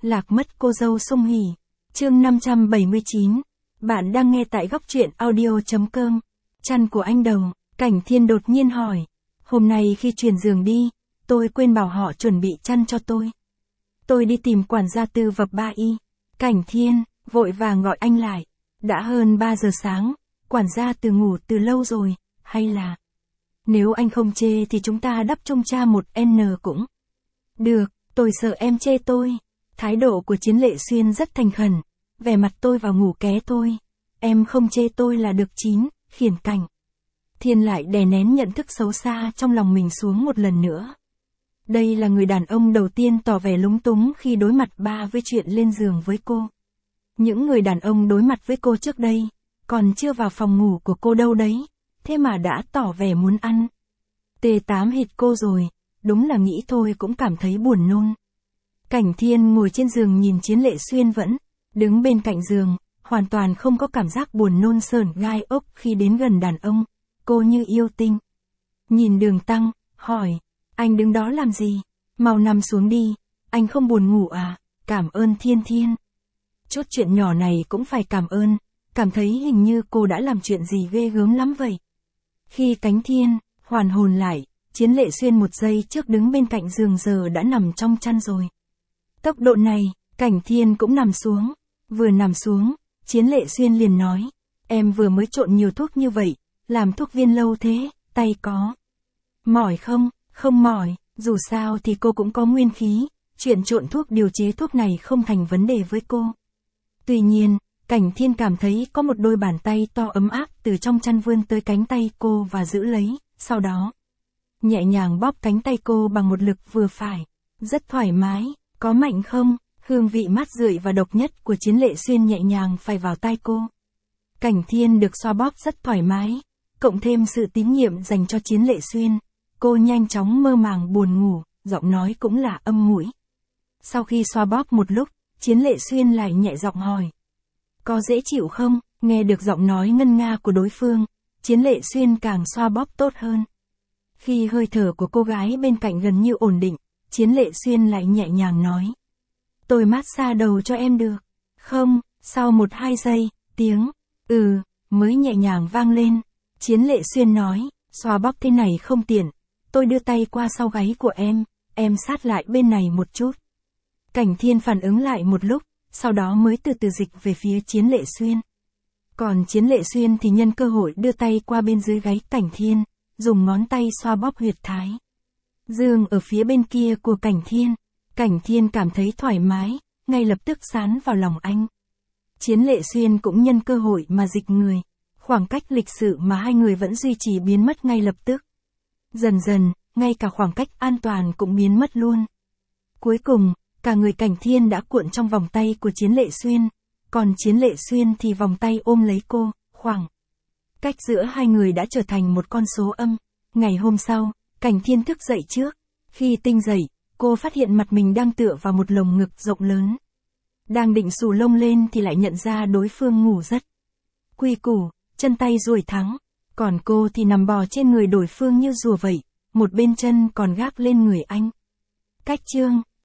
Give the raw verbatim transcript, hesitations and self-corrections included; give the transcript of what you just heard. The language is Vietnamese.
Lạc mất cô dâu Song Hỷ. Chương năm trăm bảy mươi chín. Bạn đang nghe tại góc truyện audio chấm com. Chăn của anh Đầu, Cảnh Thiên đột nhiên hỏi. Hôm nay khi chuyển giường đi, tôi quên bảo họ chuẩn bị chăn cho tôi. Tôi đi tìm quản gia Tư Vập Ba Y. Cảnh Thiên, vội vàng gọi anh lại. Đã hơn ba giờ sáng, quản gia Từ ngủ từ lâu rồi, hay là... Nếu anh không chê thì chúng ta đắp chung cha một N cũng. Được, tôi sợ em chê tôi. Thái độ của Chiến Lệ Xuyên rất thành khẩn. Vẻ mặt tôi vào ngủ ké tôi. Em không chê tôi là được chín, Khiển Cảnh. Thiên lại đè nén nhận thức xấu xa trong lòng mình xuống một lần nữa. Đây là người đàn ông đầu tiên tỏ vẻ lúng túng khi đối mặt ba với chuyện lên giường với cô. Những người đàn ông đối mặt với cô trước đây, còn chưa vào phòng ngủ của cô đâu đấy, thế mà đã tỏ vẻ muốn ăn. Tê tám hít cô rồi, đúng là nghĩ thôi cũng cảm thấy buồn nôn. Cảnh Thiên ngồi trên giường nhìn Chiến Lệ Xuyên vẫn đứng bên cạnh giường, hoàn toàn không có cảm giác buồn nôn sởn gai ốc khi đến gần đàn ông, cô như yêu tinh. Nhìn Đường Tăng, hỏi, anh đứng đó làm gì? Mau nằm xuống đi, anh không buồn ngủ à? Cảm ơn Thiên Thiên. Chút chuyện nhỏ này cũng phải cảm ơn, cảm thấy hình như cô đã làm chuyện gì ghê gớm lắm vậy. Khi Cảnh Thiên hoàn hồn lại, Chiến Lệ Xuyên một giây trước đứng bên cạnh giường giờ đã nằm trong chăn rồi. Tốc độ này, Cảnh Thiên cũng nằm xuống. Vừa nằm xuống, Chiến Lệ Xuyên liền nói, em vừa mới trộn nhiều thuốc như vậy, làm thuốc viên lâu thế, tay có mỏi không? Không mỏi, dù sao thì cô cũng có nguyên khí, chuyện trộn thuốc điều chế thuốc này không thành vấn đề với cô. Tuy nhiên, Cảnh Thiên cảm thấy có một đôi bàn tay to ấm áp từ trong chăn vươn tới cánh tay cô và giữ lấy, sau đó nhẹ nhàng bóp cánh tay cô bằng một lực vừa phải, rất thoải mái. Có mạnh không? Hương vị mát rượi và độc nhất của Chiến Lệ Xuyên nhẹ nhàng phai vào tai cô. Cảnh Thiên được xoa bóp rất thoải mái, cộng thêm sự tín nhiệm dành cho Chiến Lệ Xuyên, cô nhanh chóng mơ màng buồn ngủ, giọng nói cũng là âm mũi. Sau khi xoa bóp một lúc, Chiến Lệ Xuyên lại nhẹ giọng hỏi, có dễ chịu không? Nghe được giọng nói ngân nga của đối phương, Chiến Lệ Xuyên càng xoa bóp tốt hơn. Khi hơi thở của cô gái bên cạnh gần như ổn định, Chiến Lệ Xuyên lại nhẹ nhàng nói, tôi mát xa đầu cho em được không? Sau một hai giây, tiếng ừ mới nhẹ nhàng vang lên. Chiến Lệ Xuyên nói, xoa bóp thế này không tiện, tôi đưa tay qua sau gáy của em, em sát lại bên này một chút. Cảnh Thiên phản ứng lại một lúc, sau đó mới từ từ dịch về phía Chiến Lệ Xuyên. Còn Chiến Lệ Xuyên thì nhân cơ hội đưa tay qua bên dưới gáy Cảnh Thiên, dùng ngón tay xoa bóp huyệt thái dương ở phía bên kia của Cảnh Thiên. Cảnh Thiên cảm thấy thoải mái, ngay lập tức sán vào lòng anh. Chiến Lệ Xuyên cũng nhân cơ hội mà dịch người. Khoảng cách lịch sự mà hai người vẫn duy trì biến mất ngay lập tức. Dần dần, ngay cả khoảng cách an toàn cũng biến mất luôn. Cuối cùng, cả người Cảnh Thiên đã cuộn trong vòng tay của Chiến Lệ Xuyên, còn Chiến Lệ Xuyên thì vòng tay ôm lấy cô, khoảng cách giữa hai người đã trở thành một con số âm. Ngày hôm sau, Cảnh Thiên thức dậy trước. Khi tinh dậy, cô phát hiện mặt mình đang tựa vào một lồng ngực rộng lớn. Đang định xù lông lên thì lại nhận ra đối phương ngủ rất quy củ, chân tay duỗi thẳng, còn cô thì nằm bò trên người đối phương như rùa vậy, một bên chân còn gác lên người anh. Cách chương